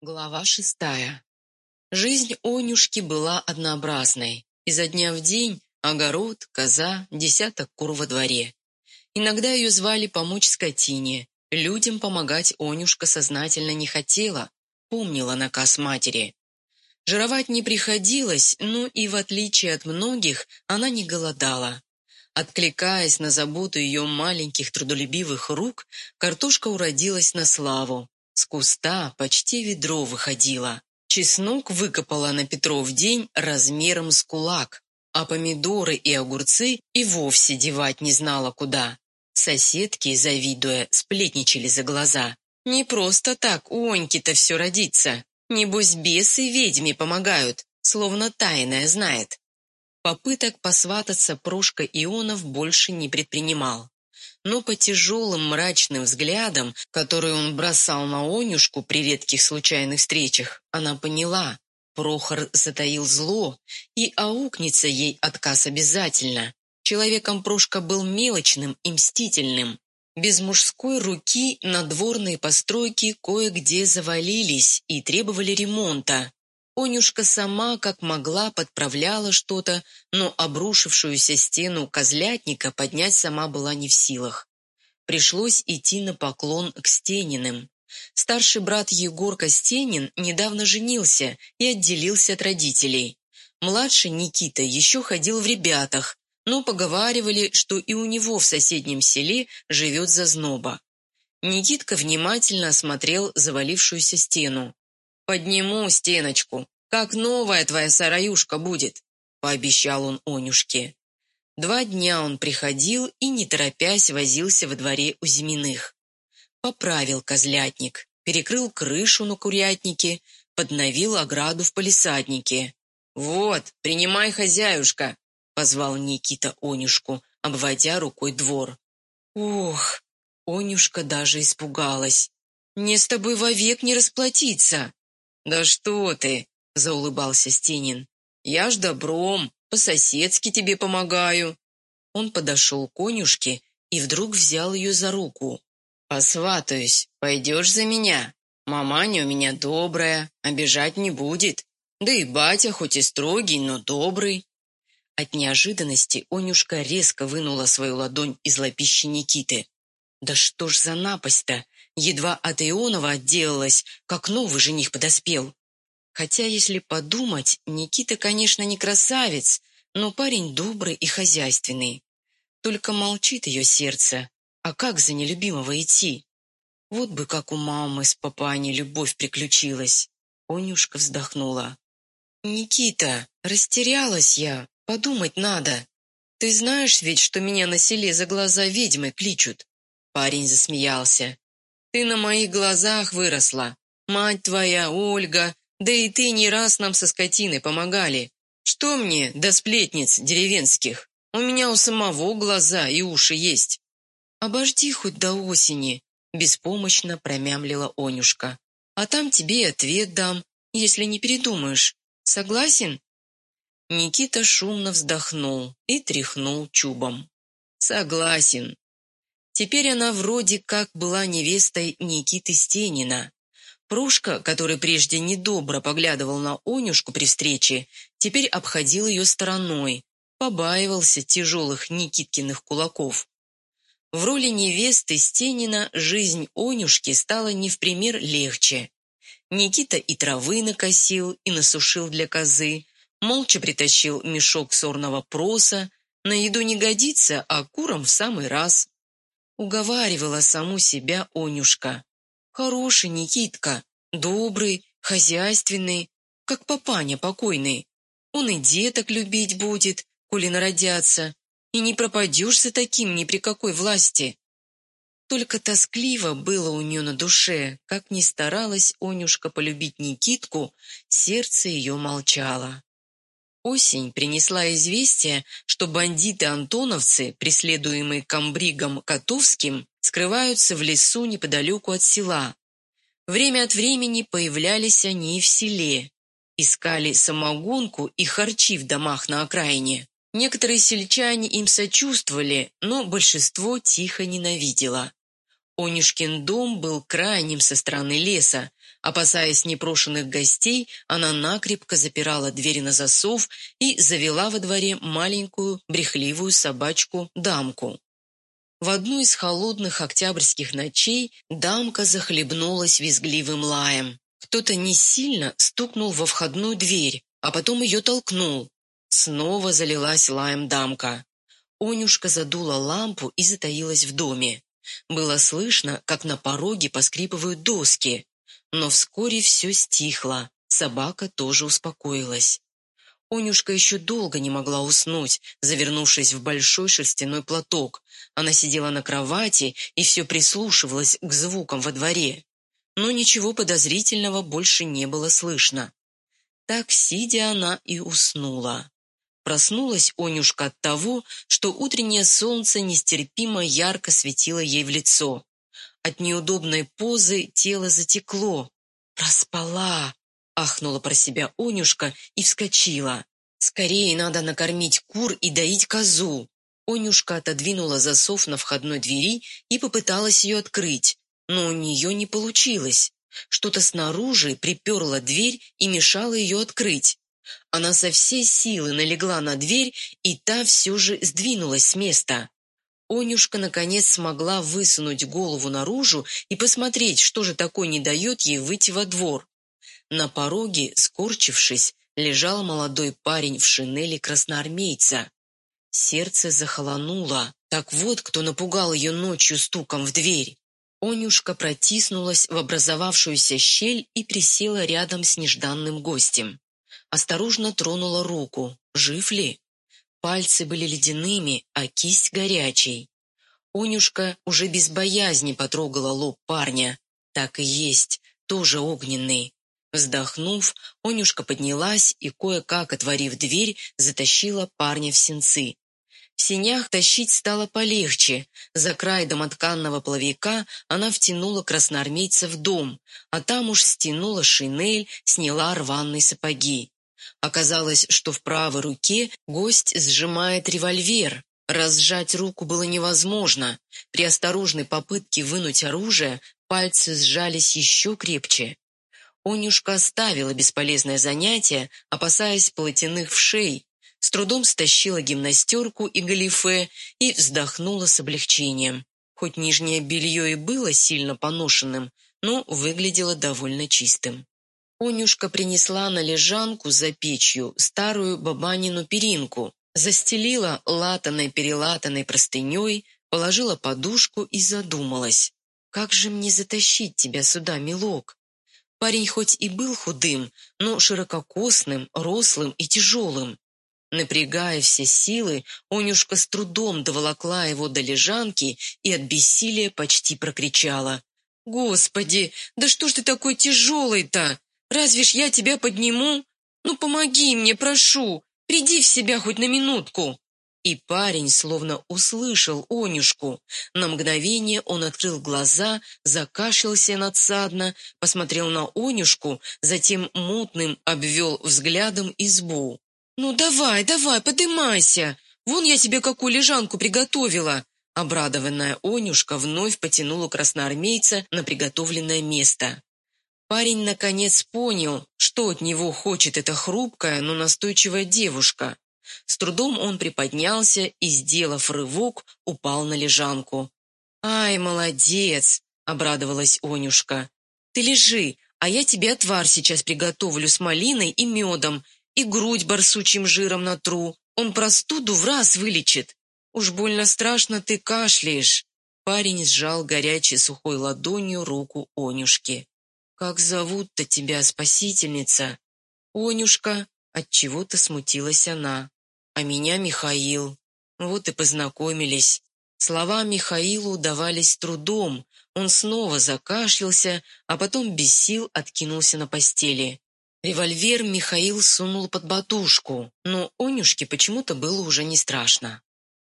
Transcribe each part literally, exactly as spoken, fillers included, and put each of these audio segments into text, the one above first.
Глава шестая. Жизнь Онюшки была однообразной. Изо дня в день огород, коза, десяток кур во дворе. Иногда ее звали помочь скотине. Людям помогать Онюшка сознательно не хотела, помнила наказ матери. Жировать не приходилось, но и в отличие от многих она не голодала. Откликаясь на заботу ее маленьких трудолюбивых рук, картошка уродилась на славу. С куста почти ведро выходило. Чеснок выкопала на Петров день размером с кулак, а помидоры и огурцы и вовсе девать не знала куда. Соседки, завидуя, сплетничали за глаза. Не просто так у Оньки-то все родится. Небось, бесы ведьме помогают, словно тайное знает. Попыток посвататься Прошка Ионов больше не предпринимал. Но по тяжелым мрачным взглядам, которые он бросал на Онюшку при редких случайных встречах, она поняла, Прохор затаил зло, и аукнется ей отказ обязательно. Человеком Прошка был мелочным и мстительным. Без мужской руки надворные постройки кое-где завалились и требовали ремонта. Онюшка сама, как могла, подправляла что-то, но обрушившуюся стену козлятника поднять сама была не в силах. Пришлось идти на поклон к Стениным. Старший брат Егорка Стенин недавно женился и отделился от родителей. Младший Никита еще ходил в ребятах, но поговаривали, что и у него в соседнем селе живет зазноба. Никитка внимательно осмотрел завалившуюся стену. «Подниму стеночку, как новая твоя сараюшка будет», — пообещал он Онюшке. Два дня он приходил и, не торопясь, возился во дворе у Зиминых. Поправил козлятник, перекрыл крышу на курятнике, подновил ограду в палисаднике. «Вот, принимай, хозяюшка», — позвал Никита Онюшку, обводя рукой двор. «Ох!» — Онюшка даже испугалась. «Мне с тобой вовек не расплатиться». «Да что ты!» — заулыбался Стенин. «Я ж добром, по-соседски тебе помогаю». Он подошел к Онюшке и вдруг взял ее за руку. «Посватаюсь, пойдешь за меня? Маманя у меня добрая, обижать не будет. Да и батя хоть и строгий, но добрый». От неожиданности Онюшка резко вынула свою ладонь из лапищи Никиты. «Да что ж за напасть-то! Едва от Ионова отделалась, как новый жених подоспел». Хотя, если подумать, Никита, конечно, не красавец, но парень добрый и хозяйственный. Только молчит ее сердце. А как за нелюбимого идти? Вот бы как у мамы с папаней любовь приключилась. Онюшка вздохнула. «Никита, растерялась я, подумать надо. Ты знаешь ведь, что меня на селе за глаза ведьмой кличут?» Парень засмеялся. «Ты на моих глазах выросла. Мать твоя, Ольга, да и ты не раз нам со скотиной помогали. Что мне до сплетниц деревенских? У меня у самого глаза и уши есть». «Обожди хоть до осени», — беспомощно промямлила Онюшка. «А там тебе и ответ дам, если не передумаешь. Согласен?» Никита шумно вздохнул и тряхнул чубом. «Согласен». Теперь она вроде как была невестой Никиты Стенина. Прошка, который прежде недобро поглядывал на Онюшку при встрече, теперь обходил ее стороной, побаивался тяжелых Никиткиных кулаков. В роли невесты Стенина жизнь Онюшки стала не в пример легче. Никита и травы накосил, и насушил для козы, молча притащил мешок сорного проса, на еду не годится, а курам в самый раз. Уговаривала саму себя Онюшка. Хороший Никитка, добрый, хозяйственный, как папаня покойный. Он и деток любить будет, коли народятся, и не пропадешь за таким ни при какой власти. Только тоскливо было у нее на душе, как ни старалась Онюшка полюбить Никитку, сердце ее молчало. Осень принесла известие, что бандиты-антоновцы, преследуемые комбригом Котовским, скрываются в лесу неподалеку от села. Время от времени появлялись они и в селе. Искали самогонку и харчи в домах на окраине. Некоторые сельчане им сочувствовали, но большинство тихо ненавидело. Онюшкин дом был крайним со стороны леса, Опасаясь непрошенных гостей, она накрепко запирала двери на засов и завела во дворе маленькую брехливую собачку Дамку. В одну из холодных октябрьских ночей Дамка захлебнулась визгливым лаем. Кто-то не сильно стукнул во входную дверь, а потом ее толкнул. Снова залилась лаем Дамка. Онюшка задула лампу и затаилась в доме. Было слышно, как на пороге поскрипывают доски. Но вскоре все стихло, собака тоже успокоилась. Онюшка еще долго не могла уснуть, завернувшись в большой шерстяной платок. Она сидела на кровати и все прислушивалась к звукам во дворе. Но ничего подозрительного больше не было слышно. Так, сидя, она и уснула. Проснулась Онюшка от того, что утреннее солнце нестерпимо ярко светило ей в лицо. От неудобной позы тело затекло. «Проспала!» — ахнула про себя Онюшка и вскочила. «Скорее надо накормить кур и доить козу!» Онюшка отодвинула засов на входной двери и попыталась ее открыть, но у нее не получилось. Что-то снаружи приперло дверь и мешало ее открыть. Она со всей силы налегла на дверь, и та все же сдвинулась с места. Онюшка наконец смогла высунуть голову наружу и посмотреть, что же такое не дает ей выйти во двор. На пороге, скорчившись, лежал молодой парень в шинели красноармейца. Сердце захолонуло. Так вот, кто напугал ее ночью стуком в дверь. Онюшка протиснулась в образовавшуюся щель и присела рядом с нежданным гостем. Осторожно тронула руку. Жив ли? Пальцы были ледяными, а кисть горячей. Онюшка уже без боязни потрогала лоб парня. Так и есть, тоже огненный. Вздохнув, Онюшка поднялась и, кое-как отворив дверь, затащила парня в сенцы. В сенях тащить стало полегче. За край домотканного половика она втянула красноармейца в дом, а там уж стянула шинель, сняла рваные сапоги. Оказалось, что в правой руке гость сжимает револьвер. Разжать руку было невозможно. При осторожной попытке вынуть оружие пальцы сжались еще крепче. Онюшка оставила бесполезное занятие, опасаясь полотяных вшей, с трудом стащила гимнастерку и галифе и вздохнула с облегчением. Хоть нижнее белье и было сильно поношенным, но выглядело довольно чистым. Онюшка принесла на лежанку за печью старую бабанину перинку, застелила латаной-перелатанной простыней, положила подушку и задумалась. «Как же мне затащить тебя сюда, милок?» Парень хоть и был худым, но ширококосным, рослым и тяжелым. Напрягая все силы, Онюшка с трудом доволокла его до лежанки и от бессилия почти прокричала. «Господи, да что ж ты такой тяжелый-то? Разве ж я тебя подниму? Ну, помоги мне, прошу, приди в себя хоть на минутку!» И парень словно услышал Онюшку. На мгновение он открыл глаза, закашлялся надсадно, посмотрел на Онюшку, затем мутным обвел взглядом избу. «Ну, давай, давай, подымайся! Вон я тебе какую лежанку приготовила!» Обрадованная Онюшка вновь потянула красноармейца на приготовленное место. Парень наконец понял, что от него хочет эта хрупкая, но настойчивая девушка. С трудом он приподнялся и, сделав рывок, упал на лежанку. «Ай, молодец!» — обрадовалась Онюшка. «Ты лежи, а я тебе отвар сейчас приготовлю с малиной и медом, и грудь барсучьим жиром натру. Он простуду в раз вылечит. Уж больно страшно ты кашляешь». Парень сжал горячей сухой ладонью руку Онюшки. «Как зовут-то тебя, спасительница?» «Онюшка», — отчего-то смутилась она. «А меня Михаил». Вот и познакомились. Слова Михаилу давались с трудом. Он снова закашлялся, а потом без сил откинулся на постели. Револьвер Михаил сунул под подушку, но Онюшке почему-то было уже не страшно.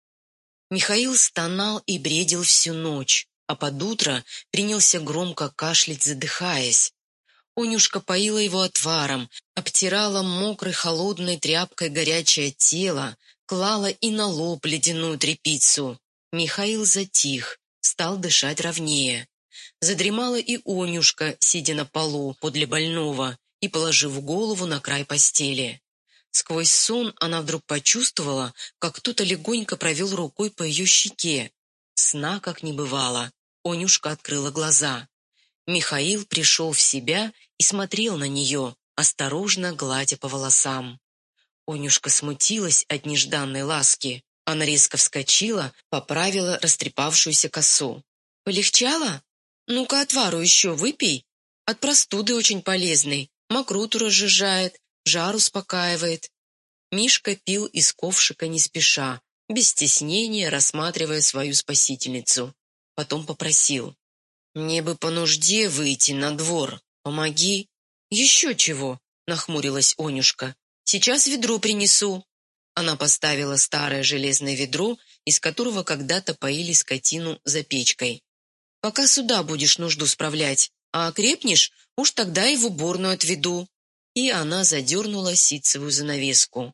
Михаил стонал и бредил всю ночь, а под утро принялся громко кашлять, задыхаясь. Онюшка поила его отваром, обтирала мокрой холодной тряпкой горячее тело, клала и на лоб ледяную тряпицу. Михаил затих, стал дышать ровнее. Задремала и Онюшка, сидя на полу подле больного и положив голову на край постели. Сквозь сон она вдруг почувствовала, как кто-то легонько провел рукой по ее щеке. Сна как не бывало. Онюшка открыла глаза. Михаил пришел в себя и смотрел на нее, осторожно гладя по волосам. Онюшка смутилась от нежданной ласки. Она резко вскочила, поправила растрепавшуюся косу. «Полегчало? Ну-ка отвару еще выпей. От простуды очень полезный, мокроту разжижает, жар успокаивает». Мишка пил из ковшика не спеша, без стеснения рассматривая свою спасительницу. Потом попросил: «Мне бы по нужде выйти на двор. Помоги». «Еще чего?» — нахмурилась Онюшка. «Сейчас ведро принесу». Она поставила старое железное ведро, из которого когда-то поили скотину за печкой. «Пока сюда будешь нужду справлять, а окрепнешь, уж тогда и в уборную отведу». И она задернула ситцевую занавеску.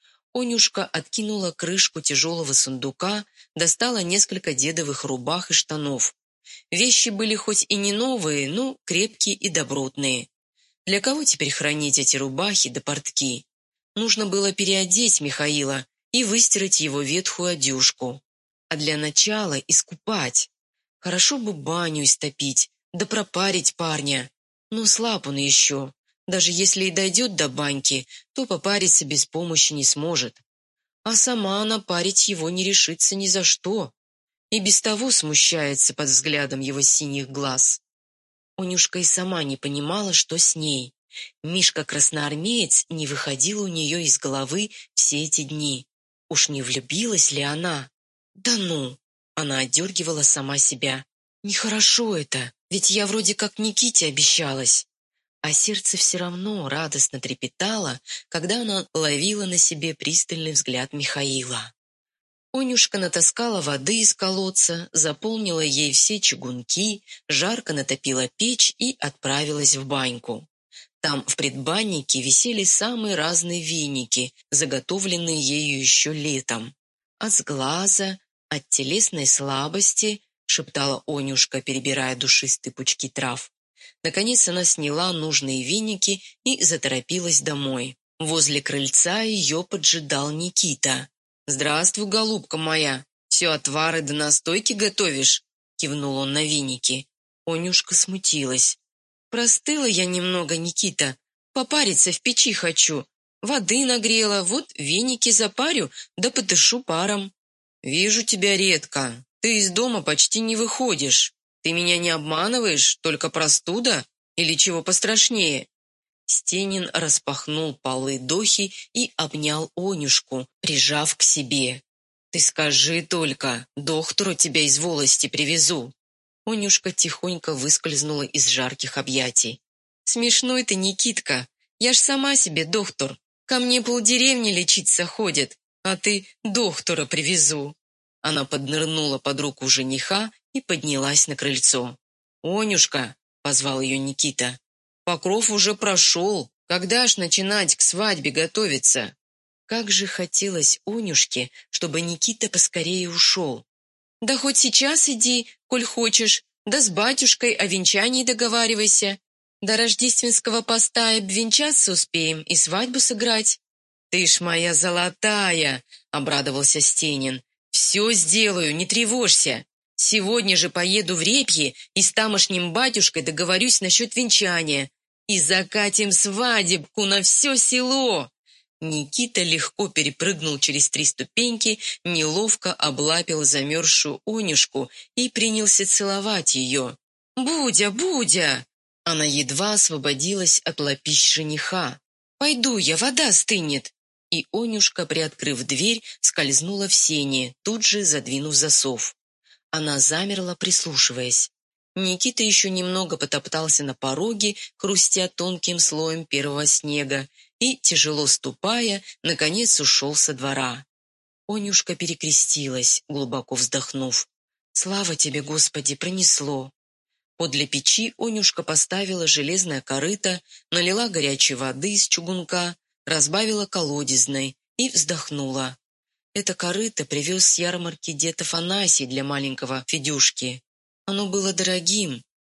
Онюшка откинула крышку тяжелого сундука, достала несколько дедовых рубах и штанов. Вещи были хоть и не новые, но крепкие и добротные. Для кого теперь хранить эти рубахи да портки? Нужно было переодеть Михаила и выстирать его ветхую одежку. А для начала искупать. Хорошо бы баню истопить, да пропарить парня. Но слаб он еще. Даже если и дойдет до баньки, то попариться без помощи не сможет. А сама она парить его не решится ни за что. И без того смущается под взглядом его синих глаз. Онюшка и сама не понимала, что с ней. Мишка-красноармеец не выходил у нее из головы все эти дни. Уж не влюбилась ли она? Да ну! Она отдергивала сама себя. Нехорошо это, ведь я вроде как Никите обещалась. А сердце все равно радостно трепетало, когда она ловила на себе пристальный взгляд Михаила. Онюшка натаскала воды из колодца, заполнила ей все чугунки, жарко натопила печь и отправилась в баньку. Там в предбаннике висели самые разные веники, заготовленные ею еще летом. «От сглаза, от телесной слабости», — шептала Онюшка, перебирая душистые пучки трав. Наконец она сняла нужные веники и заторопилась домой. Возле крыльца ее поджидал Никита. «Здравствуй, голубка моя! Все отвары да настойки готовишь?» — кивнул он на веники. Онюшка смутилась. «Простыла я немного, Никита. Попариться в печи хочу. Воды нагрела, вот веники запарю, да подышу паром». «Вижу тебя редко. Ты из дома почти не выходишь. Ты меня не обманываешь, только простуда? Или чего пострашнее?» Стенин распахнул полы дохи и обнял Онюшку, прижав к себе. «Ты скажи только, доктору тебя из волости привезу». Онюшка тихонько выскользнула из жарких объятий. «Смешной ты, Никитка, я ж сама себе доктор. Ко мне полдеревни лечиться ходят, а ты доктора привезу». Она поднырнула под руку жениха и поднялась на крыльцо. «Онюшка», — позвал ее Никита, — «покров уже прошел. Когда ж начинать к свадьбе готовиться?» Как же хотелось Онюшке, чтобы Никита поскорее ушел. «Да хоть сейчас иди, коль хочешь, да с батюшкой о венчании договаривайся. До рождественского поста и обвенчаться успеем и свадьбу сыграть». «Ты ж моя золотая!» — обрадовался Стенин. «Все сделаю, не тревожься. Сегодня же поеду в Репье и с тамошним батюшкой договорюсь насчет венчания. И закатим свадебку на все село!» Никита легко перепрыгнул через три ступеньки, неловко облапил замерзшую Онюшку и принялся целовать ее. «Будя, Будя!» Она едва освободилась от лапищ жениха. «Пойду я, вода стынет!» И Онюшка, приоткрыв дверь, скользнула в сени, тут же задвинув засов. Она замерла, прислушиваясь. Никита еще немного потоптался на пороге, хрустя тонким слоем первого снега, и, тяжело ступая, наконец ушел со двора. Онюшка перекрестилась, глубоко вздохнув. «Слава тебе, Господи, пронесло!» Подле печи Онюшка поставила железное корыто, налила горячей воды из чугунка, разбавила колодезной и вздохнула. Это корыто привез с ярмарки дед Афанасий для маленького Федюшки. Оно было дорогим,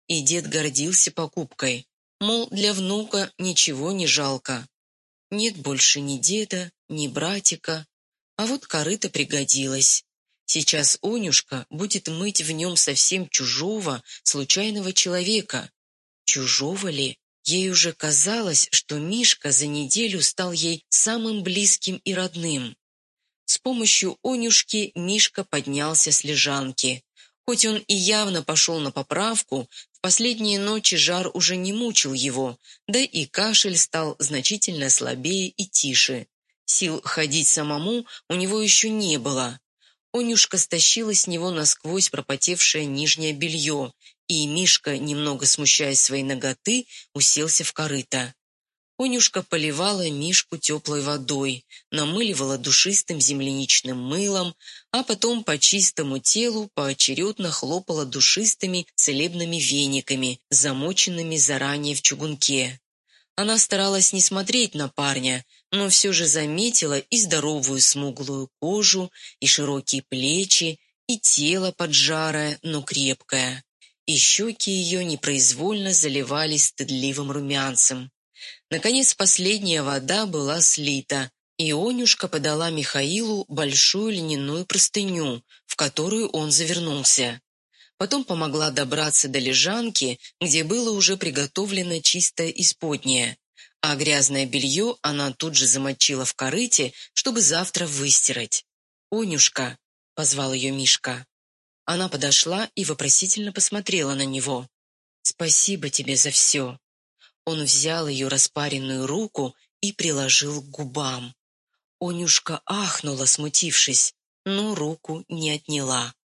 И дед гордился покупкой, мол, для внука ничего не жалко. Нет больше ни деда, ни братика, а вот корыто пригодилось. Сейчас Онюшка будет мыть в нем совсем чужого, случайного человека. Чужого ли? Ей уже казалось, что Мишка за неделю стал ей самым близким и родным. С помощью Онюшки Мишка поднялся с лежанки. Хоть он и явно пошел на поправку, в последние ночи жар уже не мучил его, да и кашель стал значительно слабее и тише. Сил ходить самому у него еще не было. Онюшка стащила с него насквозь пропотевшее нижнее белье, и Мишка, немного смущаясь своей наготы, уселся в корыто. Онюшка поливала Мишку теплой водой, намыливала душистым земляничным мылом, а потом по чистому телу поочередно хлопала душистыми целебными вениками, замоченными заранее в чугунке. Она старалась не смотреть на парня, но все же заметила и здоровую смуглую кожу, и широкие плечи, и тело поджарое, но крепкое. И щеки ее непроизвольно заливались стыдливым румянцем. Наконец последняя вода была слита, и Онюшка подала Михаилу большую льняную простыню, в которую он завернулся. Потом помогла добраться до лежанки, где было уже приготовлено чистое исподнее, а грязное белье она тут же замочила в корыте, чтобы завтра выстирать. «Онюшка», — позвал ее Мишка. Она подошла и вопросительно посмотрела на него. «Спасибо тебе за все». Он взял ее распаренную руку и приложил к губам. Онюшка ахнула, смутившись, но руку не отняла.